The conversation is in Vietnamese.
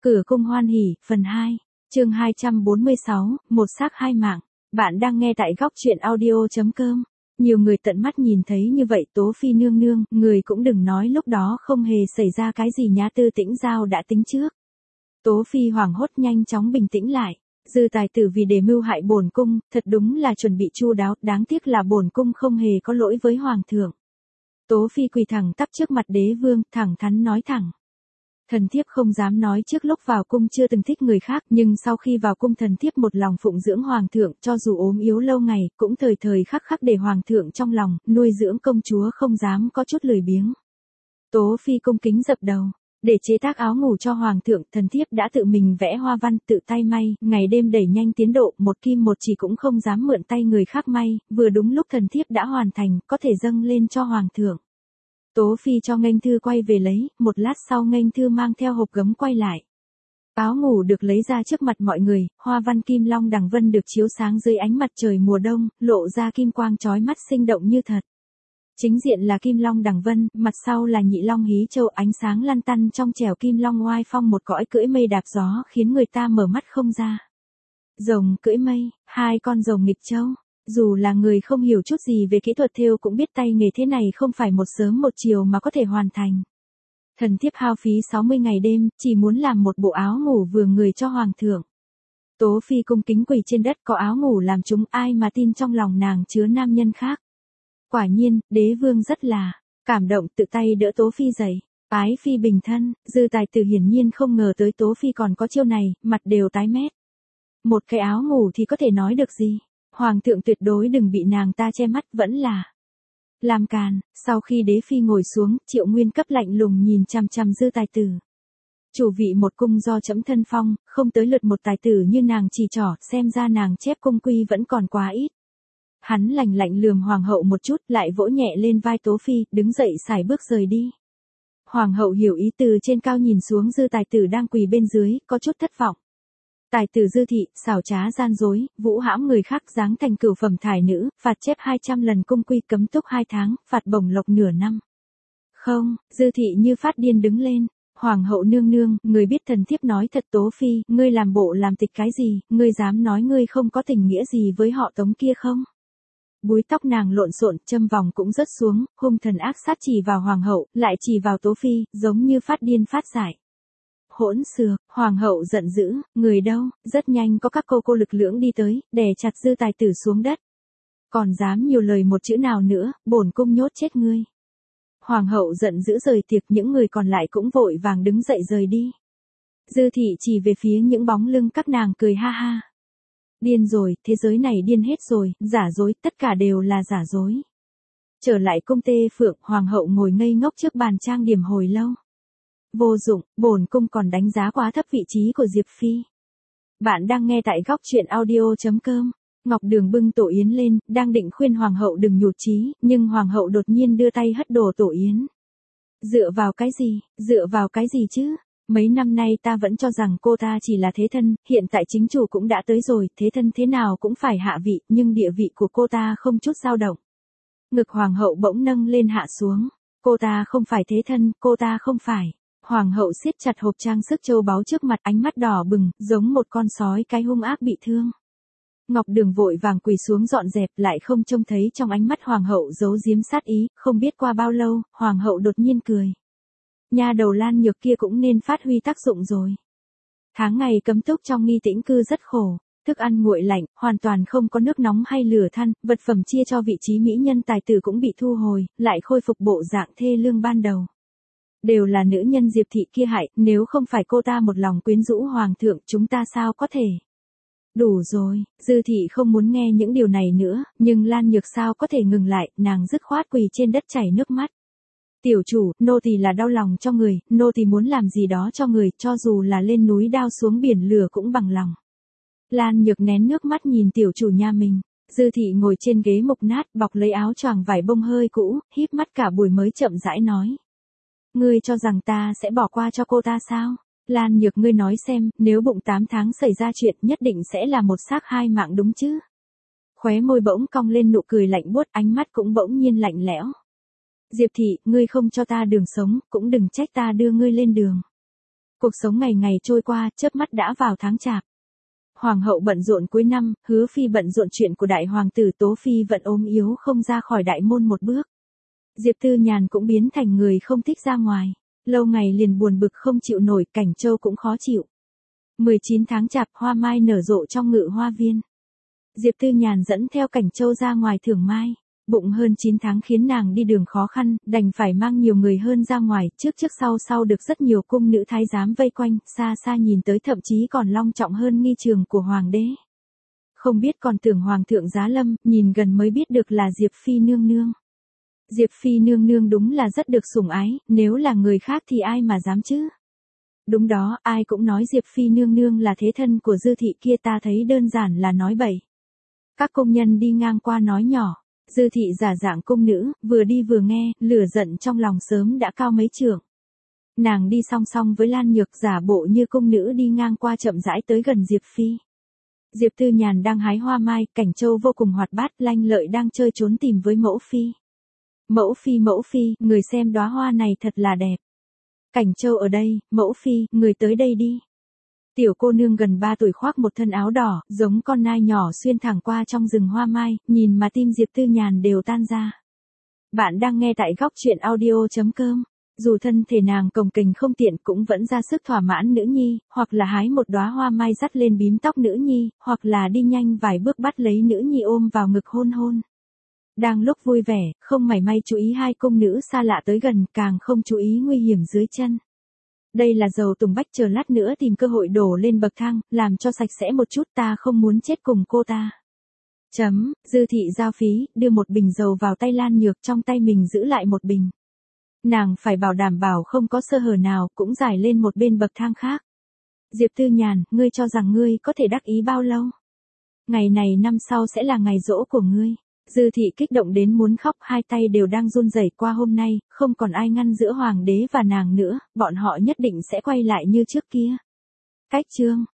Cửa cung hoan hỉ, phần 2, chương 246, một xác hai mạng. Bạn đang nghe tại góc truyện audio.com. Nhiều người tận mắt nhìn thấy như vậy Tố Phi nương nương, người cũng đừng nói lúc đó không hề xảy ra cái gì nhá, Tư Tĩnh Giao đã tính trước. Tố Phi hoảng hốt nhanh chóng bình tĩnh lại. Dư tài tử vì để mưu hại bổn cung, thật đúng là chuẩn bị chu đáo, đáng tiếc là bổn cung không hề có lỗi với hoàng thượng. Tố Phi quỳ thẳng tắp trước mặt đế vương, thẳng thắn nói thẳng. Thần thiếp không dám nói trước lúc vào cung chưa từng thích người khác, nhưng sau khi vào cung thần thiếp một lòng phụng dưỡng hoàng thượng, cho dù ốm yếu lâu ngày, cũng thời thời khắc khắc để hoàng thượng trong lòng, nuôi dưỡng công chúa không dám có chút lười biếng. Tố Phi cung kính dập đầu. Để chế tác áo ngủ cho hoàng thượng, thần thiếp đã tự mình vẽ hoa văn, tự tay may, ngày đêm đẩy nhanh tiến độ, một kim một chỉ cũng không dám mượn tay người khác may, vừa đúng lúc thần thiếp đã hoàn thành, có thể dâng lên cho hoàng thượng. Tố Phi cho Nghênh Thư quay về lấy, một lát sau Nghênh Thư mang theo hộp gấm quay lại. Áo ngủ được lấy ra trước mặt mọi người, hoa văn kim long đằng vân được chiếu sáng dưới ánh mặt trời mùa đông, lộ ra kim quang chói mắt sinh động như thật. Chính diện là kim long đằng vân, mặt sau là nhị long hí châu, ánh sáng lăn tăn trong trẻo kim long oai phong một cõi cưỡi mây đạp gió khiến người ta mở mắt không ra. Rồng cưỡi mây, hai con rồng nghịch châu. Dù là người không hiểu chút gì về kỹ thuật thêu cũng biết tay nghề thế này không phải một sớm một chiều mà có thể hoàn thành. Thần thiếp hao phí 60 ngày đêm, chỉ muốn làm một bộ áo ngủ vừa người cho hoàng thượng. Tố Phi cung kính quỳ trên đất, có áo ngủ làm chúng, ai mà tin trong lòng nàng chứa nam nhân khác. Quả nhiên, đế vương rất là cảm động, tự tay đỡ Tố Phi dậy. Ái phi bình thân, Dư tài tử hiển nhiên không ngờ tới Tố Phi còn có chiêu này, mặt đều tái mét. Một cái áo ngủ thì có thể nói được gì? Hoàng thượng tuyệt đối đừng bị nàng ta che mắt, vẫn là làm càn. Sau khi đế phi ngồi xuống, Triệu Nguyên cấp lạnh lùng nhìn chằm chằm Dư tài tử. Chủ vị một cung do trẫm thân phong, không tới lượt một tài tử như nàng chỉ trỏ, xem ra nàng chép cung quy vẫn còn quá ít. Hắn lạnh lạnh lườm hoàng hậu một chút, lại vỗ nhẹ lên vai Tố Phi, đứng dậy sải bước rời đi. Hoàng hậu hiểu ý, từ trên cao nhìn xuống Dư tài tử đang quỳ bên dưới, có chút thất vọng. Tài tử Dư thị, xảo trá gian dối, vũ hãm người khác, giáng thành cửu phẩm thải nữ, phạt chép 200 lần cung quy, cấm túc 2 tháng, phạt bổng lộc nửa năm. Không, Dư thị như phát điên đứng lên. Hoàng hậu nương nương, người biết thần thiếp nói thật. Tố Phi, ngươi làm bộ làm tịch cái gì, ngươi dám nói ngươi không có tình nghĩa gì với họ Tống kia không? Búi tóc nàng lộn xộn, châm vòng cũng rớt xuống, hung thần ác sát chỉ vào hoàng hậu, lại chỉ vào Tố Phi, giống như phát điên phát dại. Hỗn xược, hoàng hậu giận dữ, người đâu? Rất nhanh có các cô lực lưỡng đi tới, đè chặt Dư tài tử xuống đất. Còn dám nhiều lời một chữ nào nữa, bổn cung nhốt chết ngươi. Hoàng hậu giận dữ rời tiệc, những người còn lại cũng vội vàng đứng dậy rời đi. Dư thị chỉ về phía những bóng lưng các nàng cười ha ha. Điên rồi, thế giới này điên hết rồi, giả dối, tất cả đều là giả dối. Trở lại cung Tê Phượng, hoàng hậu ngồi ngây ngốc trước bàn trang điểm hồi lâu. Vô dụng, bổn cung còn đánh giá quá thấp vị trí của Diệp Phi. Bạn đang nghe tại góc truyện audio.com. Ngọc Đường bưng tổ yến lên, đang định khuyên hoàng hậu đừng nhụt chí, nhưng hoàng hậu đột nhiên đưa tay hất đổ tổ yến. Dựa vào cái gì, dựa vào cái gì chứ? Mấy năm nay ta vẫn cho rằng cô ta chỉ là thế thân, hiện tại chính chủ cũng đã tới rồi, thế thân thế nào cũng phải hạ vị, nhưng địa vị của cô ta không chút dao động. Ngực hoàng hậu bỗng nâng lên hạ xuống. Cô ta không phải thế thân, cô ta không phải. Hoàng hậu siết chặt hộp trang sức châu báu trước mặt, ánh mắt đỏ bừng, giống một con sói cái hung ác bị thương. Ngọc Đường vội vàng quỳ xuống dọn dẹp, lại không trông thấy trong ánh mắt hoàng hậu giấu giếm sát ý. Không biết qua bao lâu, hoàng hậu đột nhiên cười. Nha đầu Lan Nhược kia cũng nên phát huy tác dụng rồi. Tháng ngày cấm túc trong Nghi Tĩnh cư rất khổ, thức ăn nguội lạnh, hoàn toàn không có nước nóng hay lửa than, vật phẩm chia cho vị trí mỹ nhân tài tử cũng bị thu hồi, lại khôi phục bộ dạng thê lương ban đầu. Đều là nữ nhân Diệp thị kia hại, nếu không phải cô ta một lòng quyến rũ hoàng thượng, chúng ta sao có thể. Đủ rồi, Dư thị không muốn nghe những điều này nữa, nhưng Lan Nhược sao có thể ngừng lại, nàng dứt khoát quỳ trên đất chảy nước mắt. Tiểu chủ, nô tỳ là đau lòng cho người, nô tỳ muốn làm gì đó cho người, cho dù là lên núi đao xuống biển lửa cũng bằng lòng. Lan Nhược nén nước mắt nhìn tiểu chủ nhà mình. Dư thị ngồi trên ghế mục nát, bọc lấy áo choàng vải bông hơi cũ, híp mắt cả buổi mới chậm rãi nói. Ngươi cho rằng ta sẽ bỏ qua cho cô ta sao? Lan Nhược, ngươi nói xem, nếu bụng 8 tháng xảy ra chuyện, nhất định sẽ là một xác hai mạng đúng chứ? Khóe môi bỗng cong lên nụ cười lạnh buốt, ánh mắt cũng bỗng nhiên lạnh lẽo. Diệp thị, ngươi không cho ta đường sống, cũng đừng trách ta đưa ngươi lên đường. Cuộc sống ngày ngày trôi qua, chớp mắt đã vào tháng chạp. Hoàng hậu bận rộn cuối năm, Hứa Phi bận rộn chuyện của đại hoàng tử, Tố Phi vẫn ốm yếu không ra khỏi đại môn một bước. Diệp Tư Nhàn cũng biến thành người không thích ra ngoài. Lâu ngày liền buồn bực không chịu nổi, Cảnh Châu cũng khó chịu. 19 tháng chạp, hoa mai nở rộ trong Ngự Hoa Viên. Diệp Tư Nhàn dẫn theo Cảnh Châu ra ngoài thưởng mai. Bụng hơn 9 tháng khiến nàng đi đường khó khăn, đành phải mang nhiều người hơn ra ngoài, trước sau sau được rất nhiều cung nữ thái giám vây quanh, xa xa nhìn tới thậm chí còn long trọng hơn nghi trường của hoàng đế. Không biết còn tưởng hoàng thượng giá lâm, nhìn gần mới biết được là Diệp Phi nương nương. Diệp Phi nương nương đúng là rất được sủng ái, nếu là người khác thì ai mà dám chứ. Đúng đó, ai cũng nói Diệp Phi nương nương là thế thân của Dư thị kia, ta thấy đơn giản là nói bậy. Các công nhân đi ngang qua nói nhỏ. Dư thị giả dạng cung nữ, vừa đi vừa nghe, lửa giận trong lòng sớm đã cao mấy trượng. Nàng đi song song với Lan Nhược, giả bộ như cung nữ đi ngang qua, chậm rãi tới gần Diệp Phi. Diệp Tư Nhàn đang hái hoa mai, Cảnh Châu vô cùng hoạt bát, lanh lợi đang chơi trốn tìm với mẫu phi. Mẫu phi, người xem đóa hoa này thật là đẹp. Cảnh Châu ở đây, mẫu phi, người tới đây đi. Tiểu cô nương gần 3 tuổi khoác một thân áo đỏ, giống con nai nhỏ xuyên thẳng qua trong rừng hoa mai, nhìn mà tim Diệp Tư Nhàn đều tan ra. Bạn đang nghe tại góc truyện audio.com. Dù thân thể nàng cồng kềnh không tiện cũng vẫn ra sức thỏa mãn nữ nhi, hoặc là hái một đóa hoa mai dắt lên bím tóc nữ nhi, hoặc là đi nhanh vài bước bắt lấy nữ nhi ôm vào ngực hôn hôn. Đang lúc vui vẻ, không mảy may chú ý hai cung nữ xa lạ tới gần, càng không chú ý nguy hiểm dưới chân. Đây là dầu tùng bách, chờ lát nữa tìm cơ hội đổ lên bậc thang, làm cho sạch sẽ một chút, ta không muốn chết cùng cô ta. Dư thị giao phí, đưa một bình dầu vào tay Lan Nhược, trong tay mình giữ lại một bình. Nàng phải đảm bảo không có sơ hở nào, cũng giải lên một bên bậc thang khác. Diệp Tư Nhàn, ngươi cho rằng ngươi có thể đắc ý bao lâu? Ngày này năm sau sẽ là ngày giỗ của ngươi. Dư thị kích động đến muốn khóc, hai tay đều đang run rẩy, qua hôm nay, không còn ai ngăn giữa hoàng đế và nàng nữa, bọn họ nhất định sẽ quay lại như trước kia. Cách chương